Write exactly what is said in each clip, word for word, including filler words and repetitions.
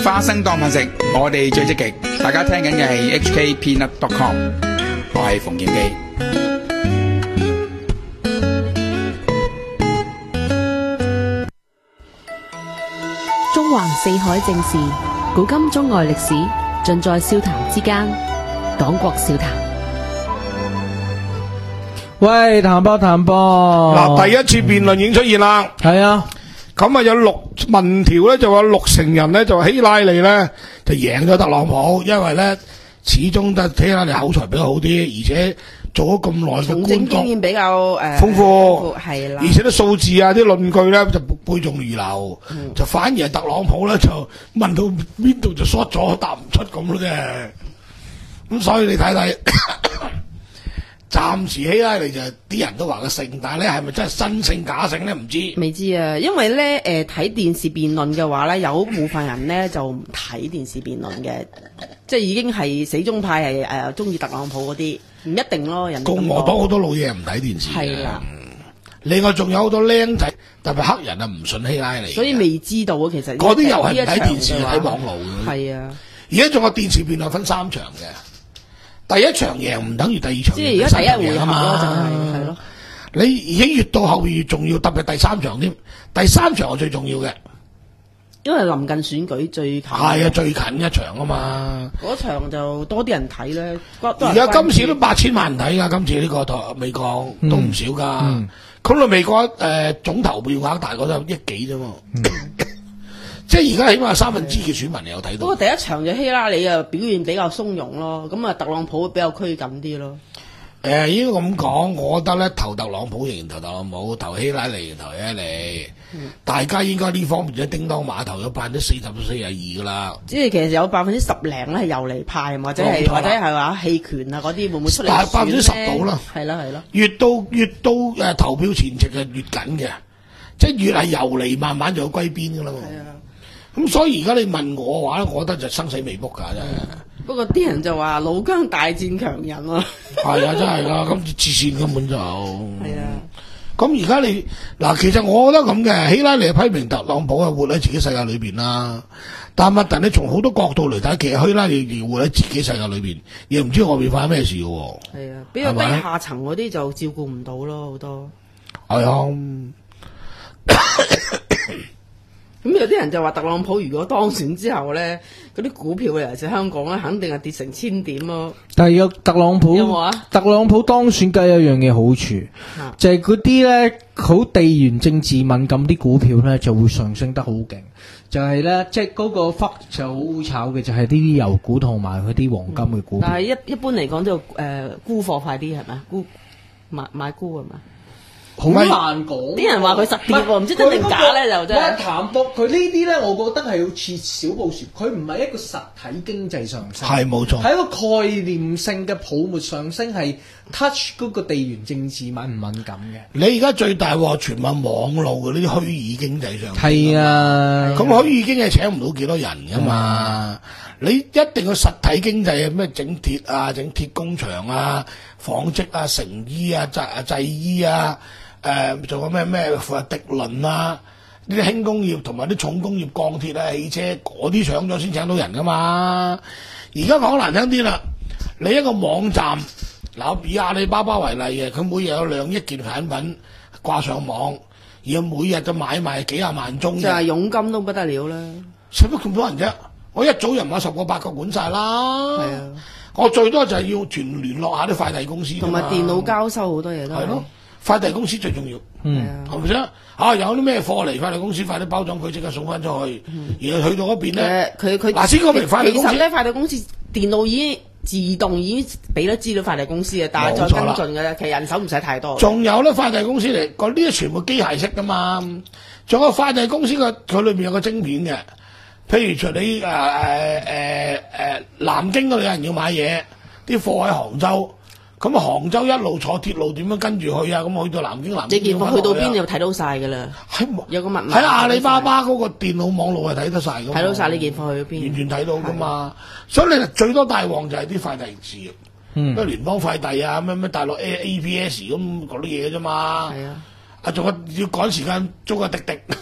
花生當飯食，我哋最積極。大家聽緊嘅係 H K Peanut dot com， 我係馮劍基。 中環四海正事，古今中外歷史，盡在笑談之間。黨國笑談。 喂，談波談波。 嗱，第一次辯論已經出現啦。 係啊。 咁啊，有六民調咧，就話六成人咧就話希拉里咧就贏咗特朗普，因為咧始終得希拉里口才比較好啲，而且做咗咁耐嘅官經驗比較誒豐富， 係啦。 而且啲數字啊、啲論據咧就背誦如流， 嗯、 就反而係特朗普咧就問到邊度就 short 咗，答唔出咁咯啫。咁所以你睇睇。暫時希拉里就啲人都話個性，但係咧係咪真係真性假性咧？唔知未知啊，因為咧誒睇電視辯論嘅話咧，有部分人咧就唔睇電視辯論嘅，即係已經係死忠派係誒中意特朗普嗰啲，唔一定咯。人共和黨好多老嘢唔睇電視嘅， 係啦。 另外仲有好多僆仔，特別黑人啊唔信希拉里， 所以未知道啊。其實嗰啲又係唔睇電視睇網路嘅。 係啊， 而家仲有電視辯論分三場嘅。第一場贏唔等於第二場贏， 即係而家第一回合咯，就係係咯。 你而家越到後邊越重要，特別第三場添。第三場係最重要嘅， 因為臨近選舉最近。 係啊，最近一場啊嘛。 嗰場就多啲人睇咧。 而家今次都八千萬人睇㗎，今次呢個台美國都唔少㗎。咁、嗯、到美國誒、呃、總投票額大概都有億幾啫嘛。嗯即係而家起碼三分之嘅選民你有睇到。 不過第一場就希拉里啊表現比較鬆容咯，咁啊特朗普比較拘謹啲咯。 誒、呃，應該咁講，我覺得咧投特朗普仍然投特朗普，投希拉里投希拉里。嗯、大家應該呢方面就叮當碼頭有百分之四十到四十二噶啦。 即係其實有百分之十零咧係遊離派，或者係或者係話棄權啊嗰啲會唔會出嚟選咧？百分之十到啦。係啦係啦。越到越到誒、呃、投票前夕係越緊嘅，即係越係遊離，慢慢就有歸邊噶啦。係啊。咁所以而家你問我嘅話咧，我覺得就生死未卜㗎真係。 不過啲人就話老姜大戰強人啊。係啊，真係㗎，咁黐線根本就。係啊。 咁而家你嗱，其實我覺得咁嘅，希拉里批評特朗普係活喺自己世界裏邊啦。但係你從好多角度嚟睇，其實希拉里活喺自己世界裏邊，亦唔知外邊發生咩事嘅喎。 係啊，比較低下層嗰啲就照顧唔到咯，好多。 係啊。 咁有啲人就話特朗普如果當選之後咧，嗰啲股票尤其是香港咧，肯定係跌成千點咯。 但係有特朗普，有冇啊？特朗普當選梗有一樣嘢好處，啊、就係嗰啲咧好地緣政治敏感啲股票咧就會上升得好勁。就係、是、咧，即係嗰個 f 就好好炒嘅，就係呢啲油股同埋嗰啲黃金嘅股票。 嗯、但係一一般嚟講就誒、呃、沽貨快啲係咪？沽買買沽係咪？ 好難講， 啲人話佢實跌喎，唔知真定假咧就真係。 談博佢呢啲咧，我覺得係要似小布殊，佢唔係一個實體經濟上升， 係冇錯， 係一個概念性嘅泡沫上升，係 touch 嗰個地緣政治敏唔敏感嘅。 你而家最大鑊全民網絡嘅呢啲虛擬經濟上升， 係啊， 咁虛擬經濟請唔到幾多人噶嘛？你一定要實體經濟啊，咩整鐵啊、整鐵工場啊、紡織啊、成衣啊、製啊製衣啊。誒仲、呃、有咩咩迪倫啊，呢啲輕工業同埋啲重工業鋼鐵啊、汽車嗰啲搶咗先請到人噶嘛。而家講難聽啲啦，你一個網站嗱，以阿里巴巴為例嘅，佢每日有兩億件產品掛上網，而每日就買賣幾廿萬宗， 就係佣金都不得了啦。 使乜咁多人啫？我一早人買十個八個管晒啦。係啊，我最多就係要團聯絡下啲快遞公司， 同埋電腦交收好多嘢都係咯。 快遞公司最重要，嗯，係咪先？啊，有啲咩貨嚟，快遞公司快啲包裝佢，即刻送翻出去。嗯、然後去到嗰邊咧， 佢佢嗱先講明快遞公司， 其實咧快遞公司電腦已經自動已經俾咗資料快遞公司嘅，但係再跟進嘅咧，其實人手唔使太多。仲有咧，快遞公司嚟，嗰啲全部機械式噶嘛。仲有快遞公司個佢裏邊有個晶片嘅，譬如除你誒誒誒誒南京嗰度有人要買嘢，啲貨喺杭州。咁啊，杭州一路坐鐵路點樣跟住去啊？咁去到南京，南京你件貨去到邊就睇到晒㗎啦。有個密碼喺阿里巴巴嗰個電腦網絡係睇得晒㗎。 睇到晒呢件貨去到邊， 完全睇到㗎嘛。所以你最多大鑊就係啲快遞事業，咩、嗯、聯邦快遞啊，咩咩大陸 A A P S 咁嗰啲嘢啫嘛。係啊，啊仲有要趕時間租個滴滴。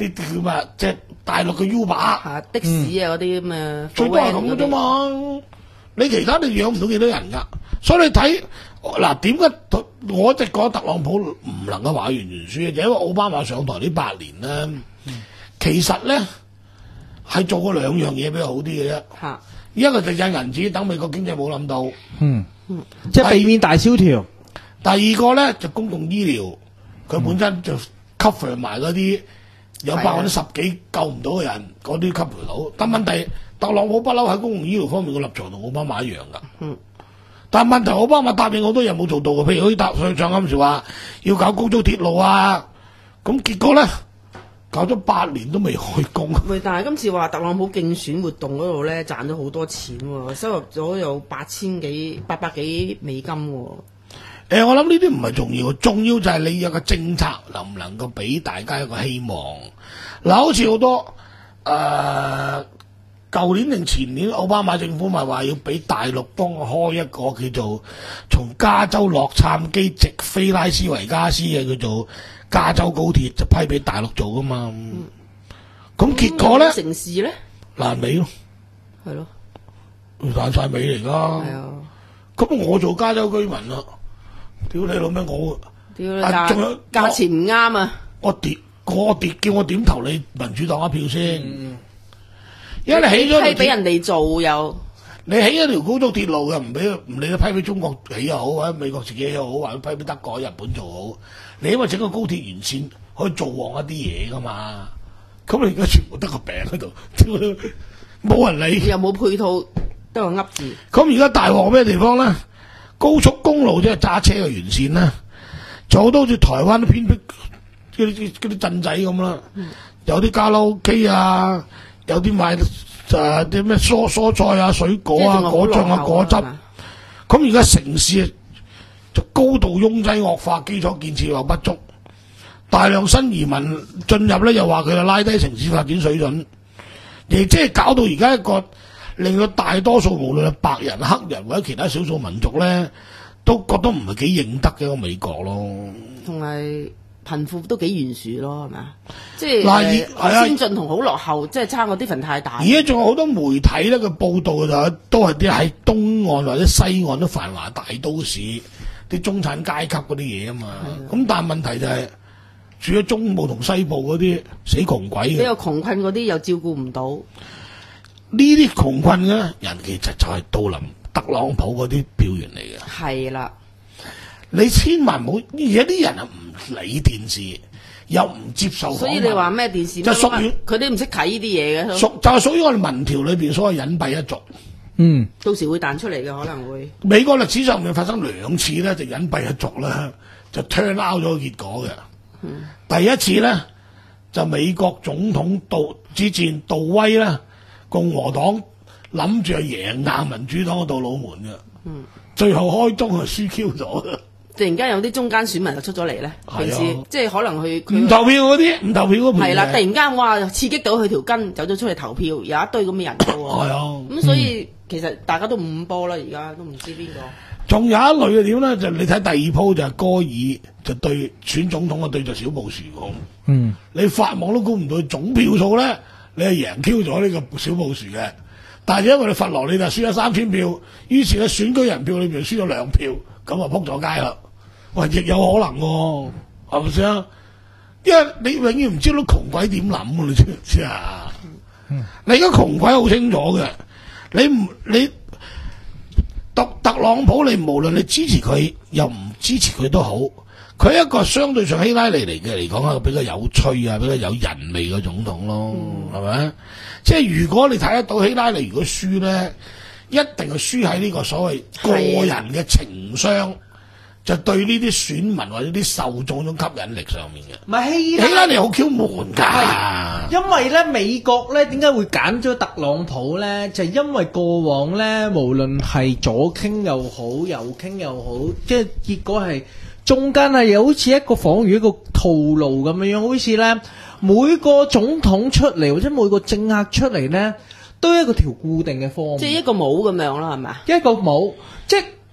啲叫咩？即係大陸嘅 Uber 啊的士啊嗰啲咁嘅， 最多係咁嘅啫嘛。你其他你養唔到幾多人㗎？所以你睇嗱點解我直覺得特朗普唔能夠話完全輸，就因為奧巴馬上台呢八年咧，嗯、其實咧係做過兩樣嘢比較好啲嘅啫。嚇、啊，一個就印銀紙，等美國經濟冇冧到。嗯嗯， 即係避免大蕭條。 第二個咧就公共醫療，佢本身就 cover 埋嗰啲有百分之十幾救唔到嘅人，嗰啲 cover 到。但問題特朗普不嬲喺公共醫療方面嘅立場同奧巴馬一樣噶。嗯。但問題奧巴馬答應好多嘢冇做到嘅，譬如好似答上場嗰陣時話要搞高速鐵路啊，咁結果咧搞咗八年都未開工。 喂，但係今次話特朗普競選活動嗰度咧賺咗好多錢喎，收入咗有八千幾八百幾美金喎。 誒、欸，我諗呢啲唔係重要，重要就係你有個政策能唔能夠俾大家一個希望。嗱，好似好多誒，舊年定前年奧巴馬政府咪話要俾大陸幫我開一個叫做從加州洛杉磯直飛拉斯維加斯嘅叫做加州高鐵，就批俾大陸做噶嘛。咁、嗯、結果咧、嗯、 城市咧爛尾咯， 係咯， 爛晒尾嚟噶。係啊，咁我做加州居民啦。屌你老咩！我屌你價，仲有價錢唔啱啊！ 我跌，我跌，叫我點投你民主黨一票先？嗯、因為你起咗， 批俾人哋做又， 你起一條高速鐵路嘅，唔俾唔理你批俾中國起又好，或者美國自己起又好，或者批俾德國、日本做好，你因為整個高鐵沿線可以做旺一啲嘢噶嘛？咁你而家全部得個餅喺度，冇人理， 又冇配套，得個噏字。 咁而家大鑊咩地方咧？高速公路即係揸車嘅沿線啦，就好多好似台灣啲偏僻嗰啲嗰啲鎮仔咁啦，嗯、有啲卡拉 OK 啊，有啲賣誒啲咩蔬蔬菜啊、水果啊、果醬啊、果汁。咁而家城市就高度擁擠惡化，基礎建設又不足，大量新移民進入咧，又話佢哋拉低城市發展水準，亦即係搞到而家一個。令到大多數無論係白人、黑人或者其他少數民族咧，都覺得唔係幾認得嘅一個美國咯。 同埋貧富都幾懸殊咯，係咪啊？即係嗱，呃、先進同好落後，即係差個 difference 太大。 而家仲有好多媒體咧，佢報道就都係啲喺東岸或者西岸都繁華大都市啲中產階級嗰啲嘢啊嘛。咁的但係問題就係、是、住喺中部同西部嗰啲死窮鬼嘅， 比較窮困嗰啲又照顧唔到。 呢啲窮困嘅人其實就係杜林特朗普嗰啲票源嚟嘅。係啦，你千萬唔好，而家啲人係唔理電視，又唔接受。 所以你話咩電視？就屬於佢哋唔識睇呢啲嘢嘅。屬就係屬於我哋民調裏邊所謂隱蔽一族。 嗯， 到時會彈出嚟嘅可能會。 美國歷史上面發生兩次咧，就隱蔽一族啦，就 turn out 咗結果嘅。嗯、第一次咧就美國總統杜之戰杜威啦。共和黨諗住係贏硬民主黨嘅杜魯門嘅，嗯、最後開中係輸 Q 咗嘅。 突然間有啲中間選民就出咗嚟咧，平時、啊、即係可能佢唔投票嗰啲，唔投票嗰係啦。突然間哇，刺激到佢條筋，走咗出去投票，有一堆咁嘅人嘅喎。係啊，咁所以、嗯、其實大家都五波啦，而家都唔知邊個。 仲有一類嘅點咧，就你睇第二鋪就係戈爾就對選總統嘅對著小布殊講，嗯，你法網都估唔到總票數咧。你係贏 Q 咗呢個小布殊嘅，但係因為你佛羅里達輸咗三千票，於是咧選舉人票裏邊輸咗兩票，咁啊撲咗街啦。喂，亦有可能喎，係咪先？因為你永遠唔知道窮鬼點諗嘅，你知唔知啊？嗯、你而家窮鬼好清楚嘅，你唔你特特朗普，你無論你支持佢又唔支持佢都好。佢一個相對上希拉里嚟嘅嚟講，係比較有趣啊，比較有人味嘅總統咯，係咪、嗯？即係如果你睇得到希拉里如果輸咧，一定係輸喺呢個所謂個人嘅情商，的就對呢啲選民或者啲受眾種吸引力上面嘅。 唔係希希拉里好 Q 悶㗎， 因為咧美國咧點解會揀咗特朗普咧？就係、是、因為過往咧，無論係左傾又好，右傾又好，即係結果係。中間係又好似一個仿如一個套路咁樣樣，好似咧每個總統出嚟或者每個政客出嚟咧，都有一個條固定嘅方， 即係一個帽咁樣啦，係咪啊？ 一個帽，即係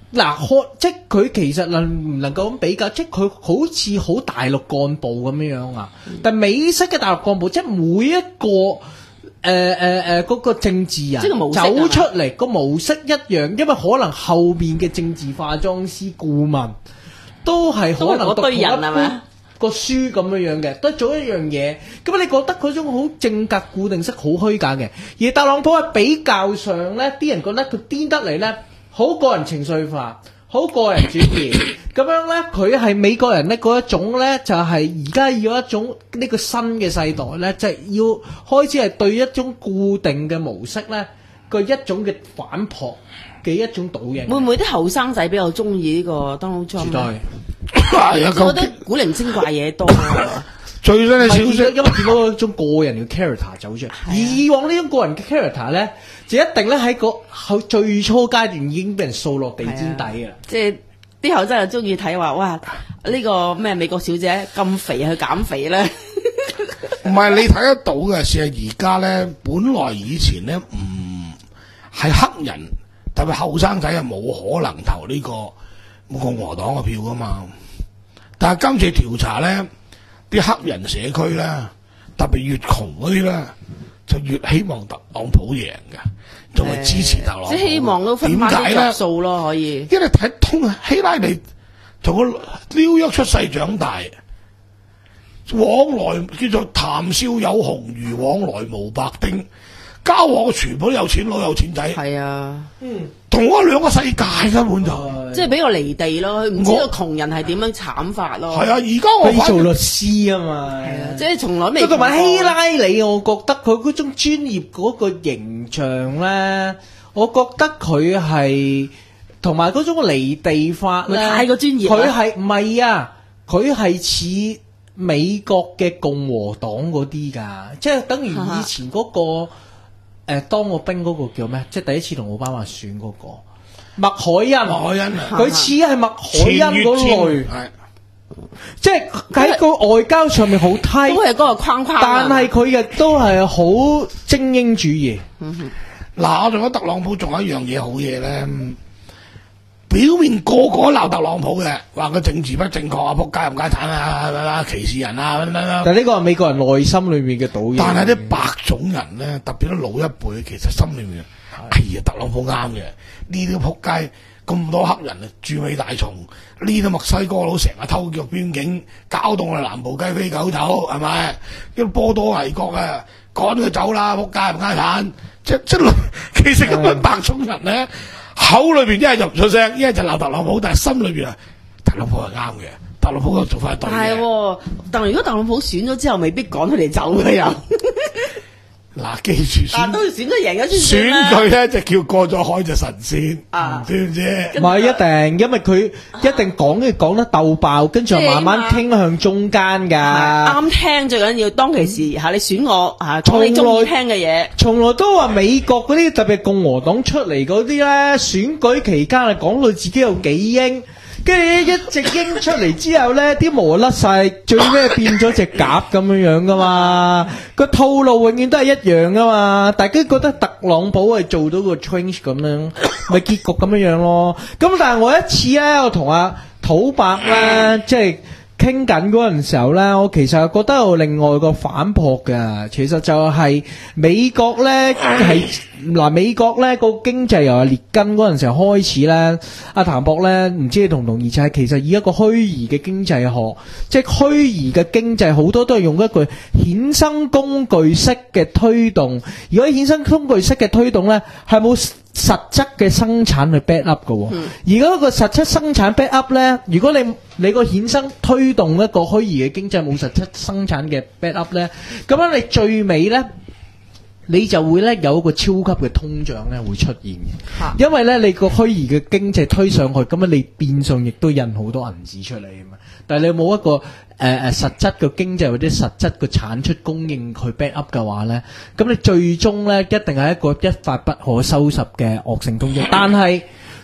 嗱，即係佢其實能唔能夠咁比較？即係佢好似好大陸幹部咁樣樣啊，嗯、但美式嘅大陸幹部，即係每一個誒誒誒嗰個政治人走出嚟個模式一樣，因為可能後邊嘅政治化妝師顧問都係可能讀同一般個書咁樣樣嘅，都做一樣嘢。咁你覺得嗰種好正格固定式好虛假嘅，而特朗普喺比較上咧，啲人覺得佢癲得嚟咧。好個人情緒化，好個人主義，咁樣咧，佢係美國人咧嗰一種咧，就係而家要一種呢個新嘅世代咧，就係、是、要開始係對一種固定嘅模式咧，個一種嘅反撲嘅一種倒影。 會唔會啲後生仔比較中意呢個 Donald Trump？ 絕對， 我覺得古靈精怪嘢多。 最新嘅消息，因為見到嗰種個人嘅 character 走出嚟，而以往呢種個人嘅 character 咧，就一定咧喺個最初階段已經俾人掃落地氈底嘅。 即係啲後生又中意睇話，哇！呢、這個咩美國小姐咁肥去減肥咧？ 唔係你睇得到嘅，事實而家咧，本來以前咧唔係黑人，特別後生仔係冇可能投呢個共和黨嘅票噶嘛。但係今次調查咧。啲黑人社區咧，特別越窮嗰啲咧，就越希望特朗普贏嘅，就會支持特朗普。 即係希望都分翻啲着數咯，可以。 因為睇通希拉里同個紐約出世長大，往來叫做談笑有鴻儒，往來無白丁，交往全部都有錢佬有錢仔。 係啊，嗯， 同我兩個世界根本就。 即係比較離地咯，唔知道窮人係點樣慘法咯。 係啊，而家我佢做律師啊嘛， 係啊，即係從來未。 同埋希拉里，我覺得佢嗰種專業嗰個形象咧，我覺得佢係同埋嗰種離地法咧， 太過專業。 佢係唔係啊？佢係似美國嘅共和黨嗰啲㗎，即係等於以前嗰、嗰個誒、呃、當過兵嗰個叫咩？即係第一次同奧巴馬選嗰、嗰個。麥凱恩， 麥凱恩， 佢似係麥凱恩嗰類，即係喺個外交上面好低， 都係嗰個框框。 但係佢亦都係好精英主義。 嗱，我仲覺得特朗普仲有一樣嘢好嘢咧，表面個個鬧特朗普嘅，話佢政治不正確啊，仆街唔街產啊，歧視人啊， 但係呢個係美國人內心裏面嘅倒影。 但係啲白種人咧，特別啲老一輩，其實心裏面。哎呀，特朗普啱嘅，呢啲仆街咁多黑人啊，駐美大蟲，呢啲墨西哥佬成日偷腳邊境，搞到我哋南部雞飛狗走，係咪？啲波多黎各啊，趕佢走啦，仆街唔街產，即即其實根本白種人咧，口裏邊一係就唔出聲，一係就鬧特朗普，但係心裏邊啊，特朗普係啱嘅，特朗普個做法係對嘅。 係，但係如果特朗普選咗之後，未必趕佢哋走嘅又。 嗱，記住選， 都選咗贏咗先選佢咧，就叫過咗海就神仙，啊，知唔知？ 唔係一定，因為佢一定講嘅講得鬥爆，跟住慢慢傾向中間㗎。 啱聽最緊要，當其時嚇你選我嚇，講你中意聽嘅嘢。 從來都話美國嗰啲特別共和黨出嚟嗰啲咧，選舉期間係講到自己有幾英。跟住一隻鷹出嚟之後咧，啲毛甩晒，最尾變咗隻鴿咁樣樣噶嘛，個套路永遠都係一樣噶嘛，大家覺得特朗普係做到個 change 咁樣，咪結局咁樣樣咯。咁但係我一次咧，我同阿土伯咧，即係傾緊嗰陣時候咧，我其實覺得有另外個反撲㗎，其實就係美國咧係嗱，美國咧個經濟由係列根嗰陣時候開始咧，阿譚博咧唔知你同唔同意，就係其實以一個虛擬嘅經濟學，即係虛擬嘅經濟好多都係用一個衍生工具式嘅推動，如果衍生工具式嘅推動咧係冇實質嘅生產去 back up 嘅，而嗰個實質生產 back up 咧，如果你你個衍生推動一個虛擬嘅經濟冇實質生產嘅 back up 咧，咁樣你最尾咧，你就會咧有一個超級嘅通脹咧會出現嘅，因為咧你個虛擬嘅經濟推上去，咁樣你變相亦都印好多銀紙出嚟啊嘛，但係你冇一個誒誒、呃、實質嘅經濟或者實質嘅產出供應去 back up 嘅話咧，咁你最終咧一定係一個一發不可收拾嘅惡性通脹。但係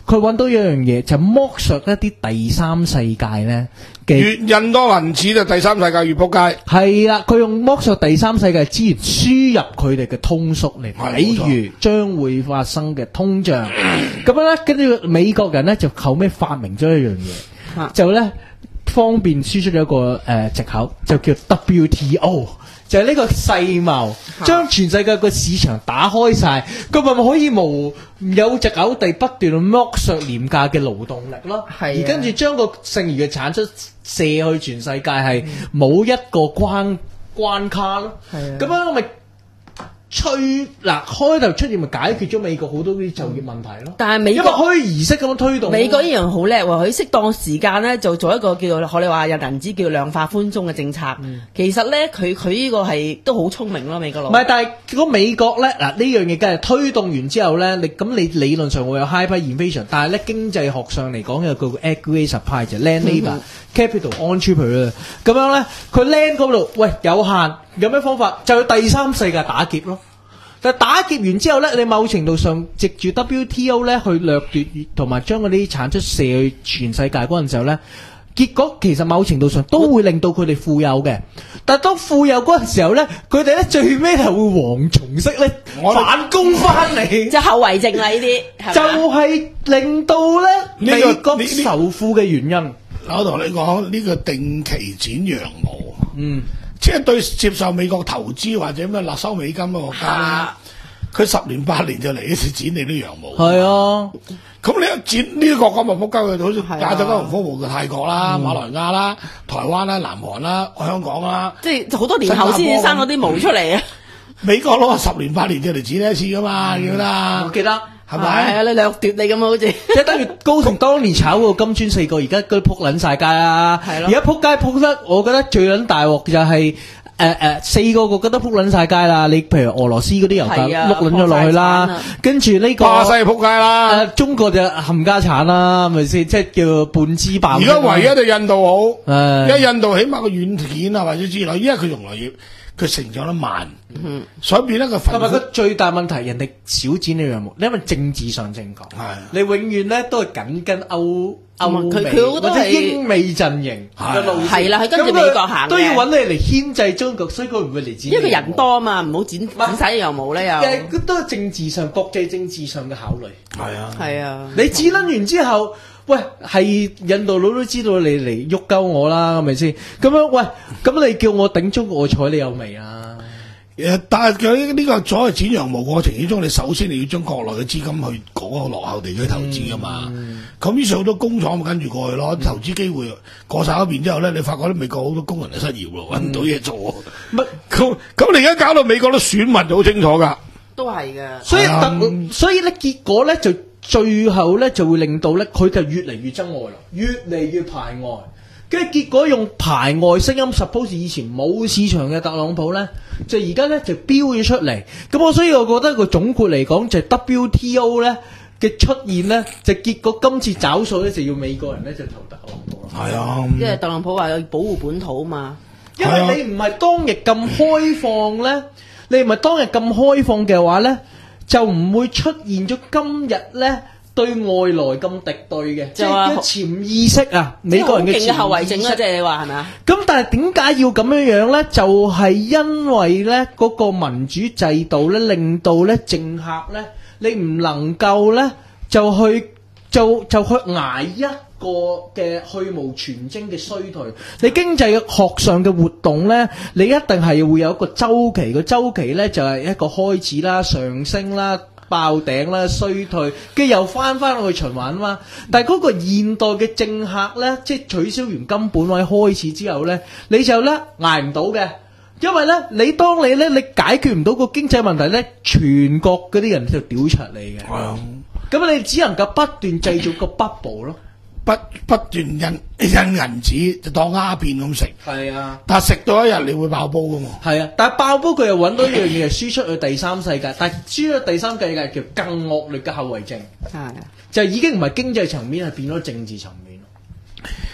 佢揾到一樣嘢，就剝削一啲第三世界咧嘅。 越印多銀紙就第三世界越仆街。 係啦，佢用剝削第三世界資源輸入佢哋嘅通縮嚟，比如將會發生嘅通脹。咁樣咧，跟住美國人咧就後尾發明咗一樣嘢，就咧方便輸出咗一個誒藉口，就叫 W T O。就係呢個世貿，將全世界個市場打開晒，佢咪可以無有藉口地不斷去剝削廉價嘅勞動力咯。而跟住將個剩餘嘅產出射去全世界，係冇一個關關卡咯。咁樣咪吹嗱開頭出現咪解決咗美國好多啲就業問題咯。 但係美國虛擬式咁樣推動， 美國依樣好叻喎，佢適當時間咧就做一個叫做學你話有銀紙叫量化寬鬆嘅政策。嗯、其實咧佢佢呢個係都好聰明咯，美國佬。唔係， 但係如果美國咧嗱呢樣嘢梗係推動完之後咧，你咁你理論上會有 hyperinflation，但係咧經濟學上嚟講有個 aggregate supply 就 land labour、capital、entrepreneur 咁樣咧，佢 land 嗰度喂有限。有咩方法？就去第三世界打劫咯。但係打劫完之後咧，你某程度上藉住 W T O 咧去掠奪同埋將嗰啲產出射去全世界嗰陣時候咧，結果其實某程度上都會令到佢哋富有嘅。但係當富有嗰陣時候咧，佢哋咧最尾係會蝗蟲式咧反攻翻嚟， 即係後遺症啦呢啲。 就係令到咧美國仇富嘅原因。 我同你講呢、這個定期剪羊毛。 嗯。 即係對接受美國投資或者咩納收美金嘅國家，佢十年八年就嚟一次剪你啲羊毛。 係啊， 咁你一剪呢啲國家咪仆街佢，好似亞洲金融風暴嘅泰國啦、馬來亞啦、台灣啦、南韓啦、香港啦， 即係好多年後先至生嗰啲毛出嚟啊！ 美國佬十年八年就嚟剪一次噶嘛，記得？ 我記得。 係咪？係啊，你掠奪你咁啊，好似即係等於高盛當年炒嗰個金磚四個，而家佢撲撚晒街啦。係咯。而家撲街撲得，我覺得最撚大鑊就係誒誒四個個覺得撲撚晒街啦。你譬如俄羅斯嗰啲油價碌撚咗落去啦，跟住呢個巴西撲街啦， 中國就冚家產啦，係咪先？即係叫半支爆。 而家唯一就印度好，因為印度起碼個軟件啊或者之類，因為佢用來要。佢成長得慢，嗯、所以變得個分。同埋佢最大問題，人哋少剪呢樣毛，因為政治上正確。係，你永遠咧都係緊跟歐歐美或者英美陣營嘅路線。係啦，佢跟住美國行都要揾你嚟牽制中國，所以佢唔會嚟剪。因為人多啊嘛，唔好剪剪晒羊毛咧又。誒，都係政治上、國際政治上嘅考慮。 係啊， 係啊， 你剪撚完之後。喂，係印度佬都知道你嚟喐鳩我啦，係咪先？咁樣喂，咁你叫我頂中國彩，你有未啊？ 誒，但係佢呢個所謂剪羊毛過程之中，你首先你要將國內嘅資金去嗰個落後地區投資噶嘛。咁、嗯、於是好多工廠咪跟住過去咯，投資機會過晒嗰邊之後咧，你發覺啲美國好多工人就失業咯，搵唔到嘢做。乜咁咁？你而家搞到美國都選民就好清楚噶， 都係噶。 所以特，嗯、所以咧結果咧就。最後咧就會令到咧佢就越嚟越憎外來，越嚟越排外，跟住結果用排外聲音 suppose 以前冇市場嘅特朗普咧，就而家咧就飆咗出嚟。咁我所以我覺得個總括嚟講就係 W T O 咧嘅出現咧，就結果今次找數咧就要美國人咧就投特朗普咯。 係啊， 因為特朗普話要保護本土嘛。 因為你唔係當日咁開放咧，你唔係當日咁開放嘅話咧。就唔會出現咗今日咧對外來咁敵對嘅，即係潛意識啊，美國人嘅潛意識。後遺症啊，即係你話係咪啊？咁但係點解要咁樣樣咧？就係因為咧嗰個民主制度咧，令到咧政客咧，你唔能夠咧就去就就去捱一個嘅去蕪存菁嘅衰退。你經濟學上嘅活動咧，你一定係會有一個周期，個周期咧就係一個開始啦、上升啦、爆頂啦、衰退，跟住又翻翻去循環啊嘛。但係嗰個現代嘅政客咧，即係取消完金本位開始之後咧，你就咧捱唔到嘅，因為咧你當你咧你解決唔到個經濟問題咧，全國嗰啲人就屌柒你嘅。係啊，咁你只能夠不斷製造個 bubble 咯。 不不斷印印銀紙就當鴉片咁食，係啊！ 但係食到一日你會爆煲噶嘛？ 係啊！但係爆煲佢又揾到一樣嘢，係輸出去第三世界，但係輸出去第三世界叫更惡劣嘅後遺症，係、啊、就已經唔係經濟層面，係變咗政治層面。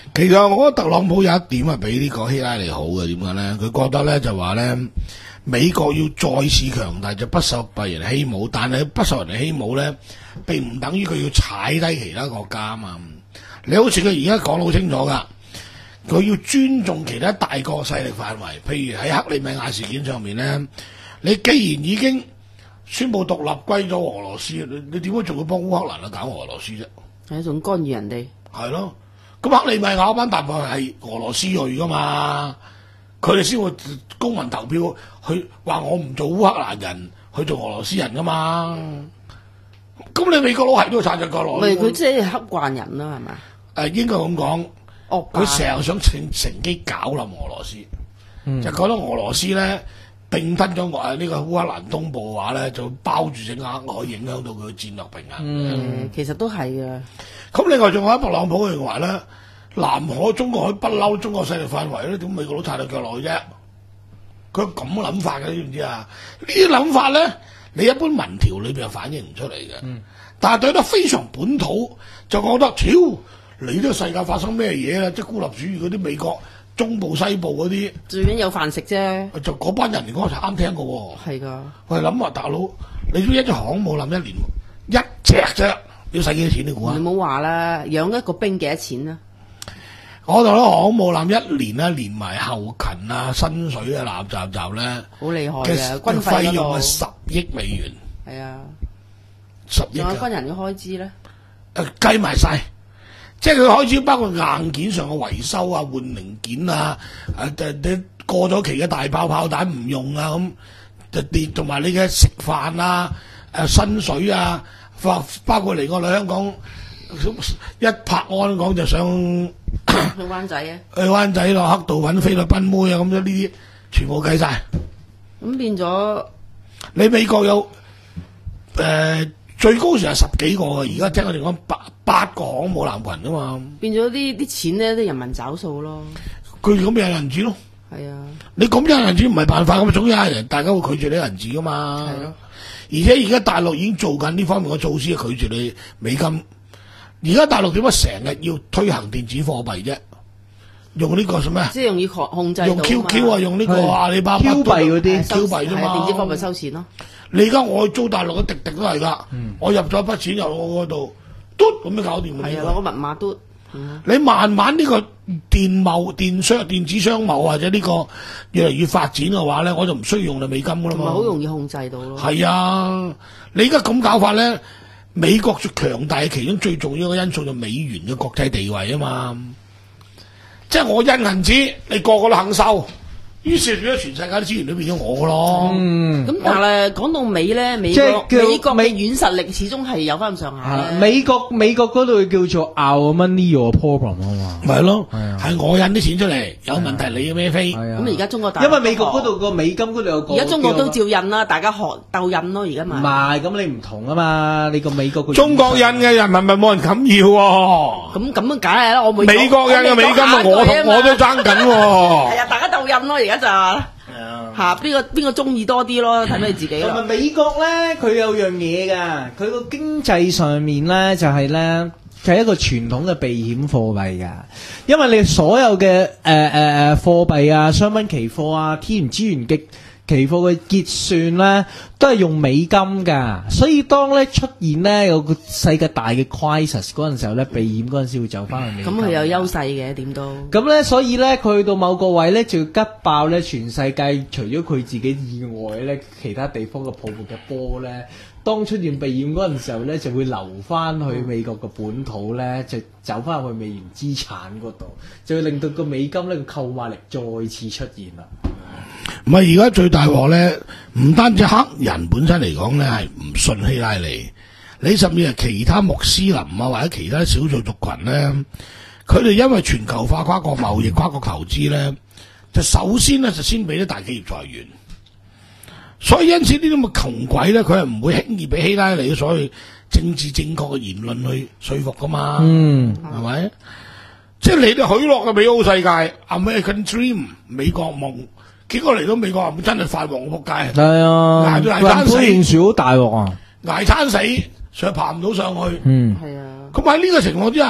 其實我覺得特朗普有一點係比呢個希拉里好嘅，點解咧？佢覺得咧就話咧，美國要再次強大就不受別人欺侮，但係不受人哋欺侮咧，並唔等於佢要踩低其他國家啊嘛。你好似佢而家講得好清楚噶，佢要尊重其他大國勢力範圍，譬如喺克里米亞事件上面咧，你既然已經宣布獨立歸咗俄羅斯，你你點解仲要幫烏克蘭啊搞俄羅斯啫？ 係一種干預人哋。係咯。咁克里米亞班大部分係俄羅斯裔噶嘛，佢哋先會公民投票去話我唔做烏克蘭人，去做俄羅斯人噶嘛。咁你美國佬係都要撐隻腳落。 唔係佢即係黑慣人啦，係咪？誒、 呃、應該咁講，佢成日想趁乘機搞冧俄羅斯，嗯、就覺得俄羅斯咧並吞咗我呢個烏克蘭東部嘅話咧，就包住隻額，可以影響到佢嘅戰略平衡。 嗯，其實都係嘅。咁另外仲有特朗普認為咧，南海、中國海不嬲中國勢力範圍咧，點美國佬踩到腳落去啫？佢咁嘅諗法嘅，你知唔知啊？呢啲諗法咧，你一般民調裏邊係反映唔出嚟嘅。嗯、但係對得非常本土，就覺得，超你呢個世界發生咩嘢啊？即係孤立主義嗰啲美國中部、西部嗰啲， 最緊有飯食啫。 就嗰班人嚟講就啱聽嘅喎。 係㗎。我係諗話大佬，你都一隻航母艦一年一隻啫。要使幾多錢你估啊？ 你唔好話啦，養一個兵幾多錢啊？ 我同你航母艦一年咧，連埋後勤啊、薪水啊、垃雜雜咧， 好厲害嘅軍費費用係十億美元。 係啊， 十億。 仲有軍人嘅開支咧？ 誒，計埋晒，即係佢開支包括硬件上嘅維修啊、換零件啊，誒誒誒過咗期嘅大炮炮彈唔用啊，咁就跌，同埋你嘅食飯啊、誒薪水啊。包括嚟過嚟香港一拍安講就上去灣仔啊， 去灣仔落黑道揾菲律賓妹啊，咁樣呢啲全部計晒。 咁變咗你美國有誒、呃、最高時係十幾個嘅，而家聽我哋講八八個航母艦群啊嘛。變咗啲啲錢咧，啲人民找數咯。 佢咁有銀紙咯。 係啊， 你咁有銀紙唔係辦法，咁總有人大家會拒絕你銀紙噶嘛。係咯。而且而家大陸已經做緊呢方面嘅措施，拒絕你美金。而家大陸點解成日要推行電子貨幣啫？用呢個咩？ 即係容易控制到。 用 Q Q 啊，用呢個阿里巴巴 Q 幣嗰啲 Q 幣啫嘛。 電子貨幣收錢咯。 你而家我去租大陸嘅滴滴都係㗎，嗯、我入咗一筆錢入我嗰度，嘟咁樣搞掂。 係啊，攞個密碼嘟。嗯、 你慢慢呢個電貿、電商、電子商貿或者呢個越嚟越發展嘅話咧，我就唔需要用你美金噶啦嘛。 好容易控制到咯。係啊，你而家咁搞法咧，美國最強大嘅其中最重要嘅因素就美元嘅國際地位啊嘛。即係我印銀紙，你個個都肯收。於是變咗全世界啲資源都變咗我咯。嗯， 咁但係講到尾咧，美國美國嘅軟實力始終係有翻咁上下。 美國美國嗰度叫做 Our Money Your Problem 啊嘛。 咪係咯，係我印啲錢出嚟，有問題你要孭飛。 咁而家中國大因為美國嗰度個美金嗰度有個。 而家中國都照印啦，大家學鬥印咯，而家咪。 唔係，咁你唔同啊嘛，你個美國個。 中國印嘅人民幣冇人敢要喎。 咁咁梗係啦，我每美國印嘅美金啊，我同我都爭緊喎。 係啊，大家鬥印咯。而家就嚇邊個邊個中意多啲咯，睇咩自己咯。 同埋美國咧，佢有樣嘢㗎，佢個經濟上面咧就係咧就係一個傳統嘅避險貨幣㗎，因為你所有嘅誒誒誒貨幣啊、商品期貨啊、天然資源嘅期貨嘅結算咧，都係用美金㗎，所以當咧出現咧有個世界大嘅 crisis 嗰陣時候咧，避險嗰陣時會走翻去美金。 咁佢有優勢嘅點都。 咁咧，所以咧佢去到某個位咧，就要吉爆咧全世界，除咗佢自己以外咧，其他地方嘅泡沫嘅波咧，當出現避險嗰陣時候咧，就會流翻去美國嘅本土咧，就走翻去美元資產嗰度，就會令到個美金咧個購買力再次出現啦。 唔係而家最大鑊咧，唔單止黑人本身嚟講咧係唔信希拉里，你甚至係其他穆斯林啊或者其他少數族群咧，佢哋因為全球化、跨國貿易、跨國投資咧，就首先咧就先俾啲大企業裁員，所以因此呢啲咁嘅窮鬼咧，佢係唔會輕易俾希拉里所謂政治正確嘅言論去說服噶嘛，嗯，係咪？即係你哋許諾嘅美好世界 American Dream 美國夢。結果嚟到美國係咪真係發黃仆街？係啊， 捱到捱餐死， 件事好大鑊啊！ 捱餐死，上爬唔到上去。 嗯， 係啊。 咁喺呢個情況之下，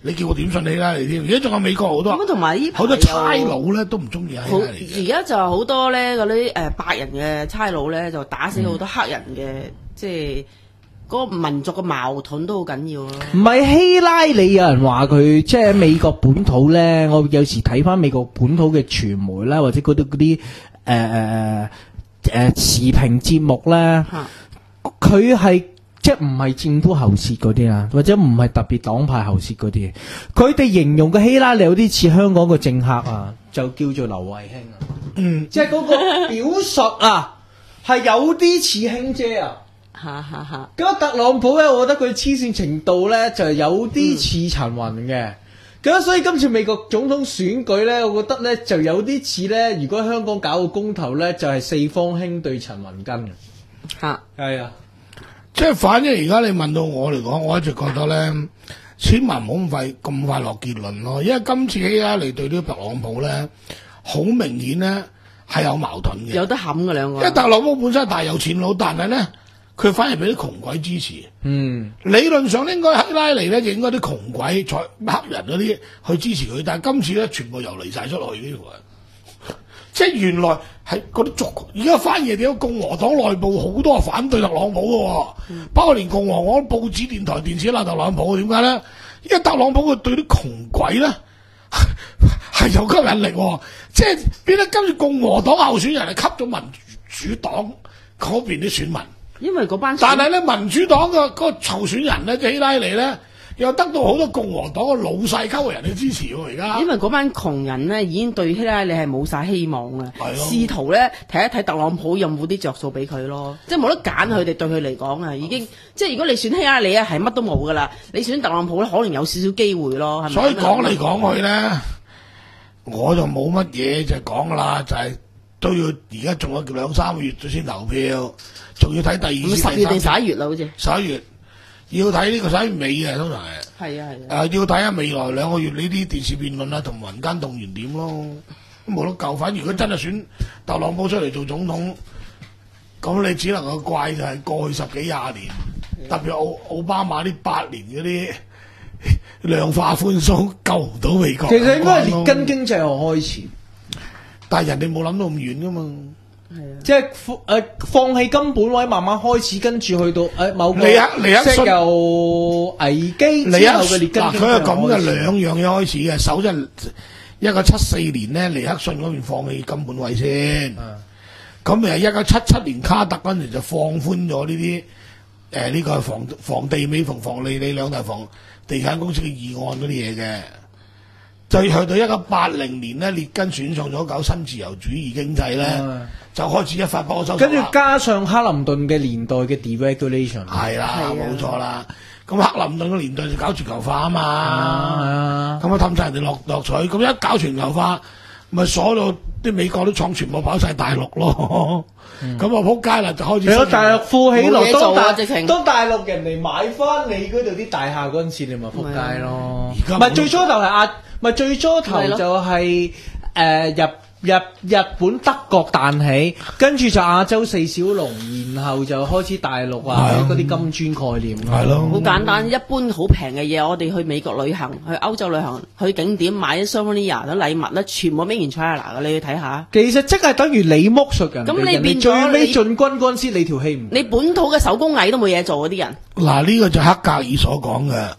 你叫我點信希拉里添？而家仲有美國好多， 咁同埋呢好多差佬咧都唔中意希拉里嘅。 而家就好多咧嗰啲誒白人嘅差佬咧，就打死好多黑人嘅，嗯、即係嗰個民族嘅矛盾都好緊要咯。 唔係希拉里，有人話佢即係美國本土咧，我有時睇翻美國本土嘅傳媒啦，或者嗰啲嗰啲誒誒誒時評節目咧，佢係。即係唔係政府喉舌嗰啲啊，或者唔係特別黨派喉舌嗰啲，佢哋形容嘅希拉里有啲似香港嘅政客啊，就叫做劉慧卿啊。嗯，即係嗰個表述啊，係有啲似卿姐啊。 哈哈哈。 咁特朗普咧，我覺得佢黐線程度咧就有啲似陳雲嘅。咁、嗯、所以今次美國總統選舉咧，我覺得咧就有啲似咧，如果香港搞個公投咧，就係、是、四方兄對陳雲根嘅。 嚇， 係啊。 即係反正而家你問到我嚟講，我一直覺得咧，千萬唔好咁快咁快落結論咯。因為今次希拉里對呢個特朗普咧，好明顯咧係有矛盾嘅， 有得冚嘅兩個。 因為特朗普本身係大有錢佬，但係咧佢反而俾啲窮鬼支持。嗯，理論上應該希拉里咧就應該啲窮鬼、財黑人嗰啲去支持佢，但係今次咧全部又離晒出去呢個。即係原來係嗰啲族，而家反而點解共和黨內部好多係反對特朗普嘅喎，嗯、包括連共和黨報紙、電台、電視鬧特朗普，點解咧？因為特朗普佢對啲窮鬼咧係有吸引力喎，即係變得今次共和黨候選人係吸咗民主黨嗰邊啲選民， 因為嗰班， 但係咧民主黨嘅嗰個候選人咧，即係希拉里咧。又得到好多共和黨嘅老細級嘅人嘅支持喎，而家因為嗰班窮人咧已經對希拉里係冇晒希望嘅，試圖咧睇一睇特朗普有冇啲着數俾佢咯，即係冇得揀佢哋對佢嚟講啊，已經即係如果你選希拉里啊，係乜都冇噶啦，你選特朗普咧可能有少少機會咯，係咪？ 所以講嚟講去咧，我就冇乜嘢就講噶啦，就係、是、都要而家仲有兩三個月先投票，仲要睇第二次、 十月定十一月啦，好似十一月。要睇呢個十一月尾嘅，通常係。係啊係啊。誒、呃，要睇下未來兩個月呢啲電視辯論啊，同民間動員點咯，冇得救。反而如果真係選特朗普出嚟做總統，咁你只能夠怪就係過去十幾廿年，的特別奧奧巴馬呢八年嗰啲量化寬鬆救唔到美國。 其實應該係列根經濟學開始， 但係人哋冇諗到咁遠噶嘛。 係啊，即係誒、呃、放棄金本位，慢慢開始，跟住去到誒、呃、某個石油危機之後嘅列根經濟學。嗱，佢係咁嘅兩樣嘢開始嘅。首先一九七四年咧，尼克遜嗰邊放棄金本位先。咁誒，一九七七年卡特嗰陣就放寬咗呢啲誒呢個房房地美同房利美兩大房地產公司嘅議案嗰啲嘢嘅。就去到一九八零年咧，列根選上咗搞新自由主義經濟咧，嗯、就開始一發波收。跟住加上克林頓嘅年代嘅 deregulation，係啦，冇錯啦。咁克林頓嘅年代就搞全球化啊嘛，咁啊氹晒人哋落落水，咁一搞全球化，咪所有啲美國啲廠全部跑晒大陸咯。咁啊仆街啦，就開始。係咯，大陸富起來，當大當大陸人哋買翻你嗰度啲大廈嗰陣時，你咪仆街咯。唔係最初就係亞。咪最初頭就係、是、誒、呃、日日日本德國彈起，跟住就亞洲四小龍，然後就開始大陸啊嗰啲金磚概念咯。係咯，好簡單，一般好平嘅嘢，我哋去美國旅行，去歐洲旅行，去景點買啲 souvenir 啲禮物咧，全部 made in China嘅，你去睇下。其實即係等於你剝削人，咁你變最尾進軍嗰陣時，你條氣唔？你本土嘅手工藝都冇嘢做嗰啲人。嗱，呢個就黑格爾所講嘅。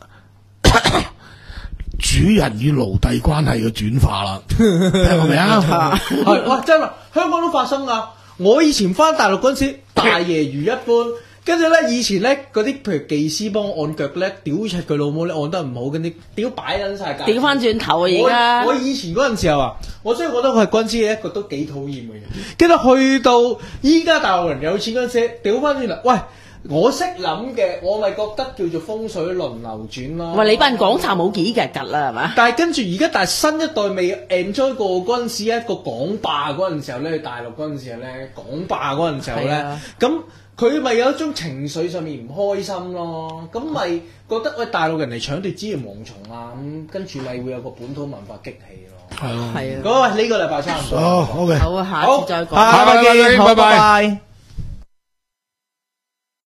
主人與奴隸關係嘅轉化啦，聽過未啊？係哇，真係香港都發生噶。我以前翻大陸嗰陣時，大爺如一般，跟住咧以前咧嗰啲譬如技師幫我按腳咧，屌柒佢老母咧按得唔好，跟住屌擺撚晒架。屌翻轉頭啊！而家我以前嗰陣時候啊，我真係覺得佢係嗰陣時一個都幾討厭嘅人。跟住去到依家大陸人有錢嗰陣時，屌翻轉頭，喂！我識諗嘅，我咪覺得叫做風水輪流轉咯。喂，你班港賊冇幾日吉啦，係嘛？但係跟住而家，但係新一代未 enjoy 過嗰陣時，一個港霸嗰陣時候咧，去大陸嗰陣時候咧，港霸嗰陣時候咧，咁佢咪有一種情緒上面唔開心咯。咁咪覺得喂大陸人嚟搶奪資源蝗蟲啊，咁跟住咪會有個本土文化激氣咯。係咯，係啊。咁喂，呢個禮拜差唔多。好，好嘅。好啊，下次再講。下拜見，拜拜。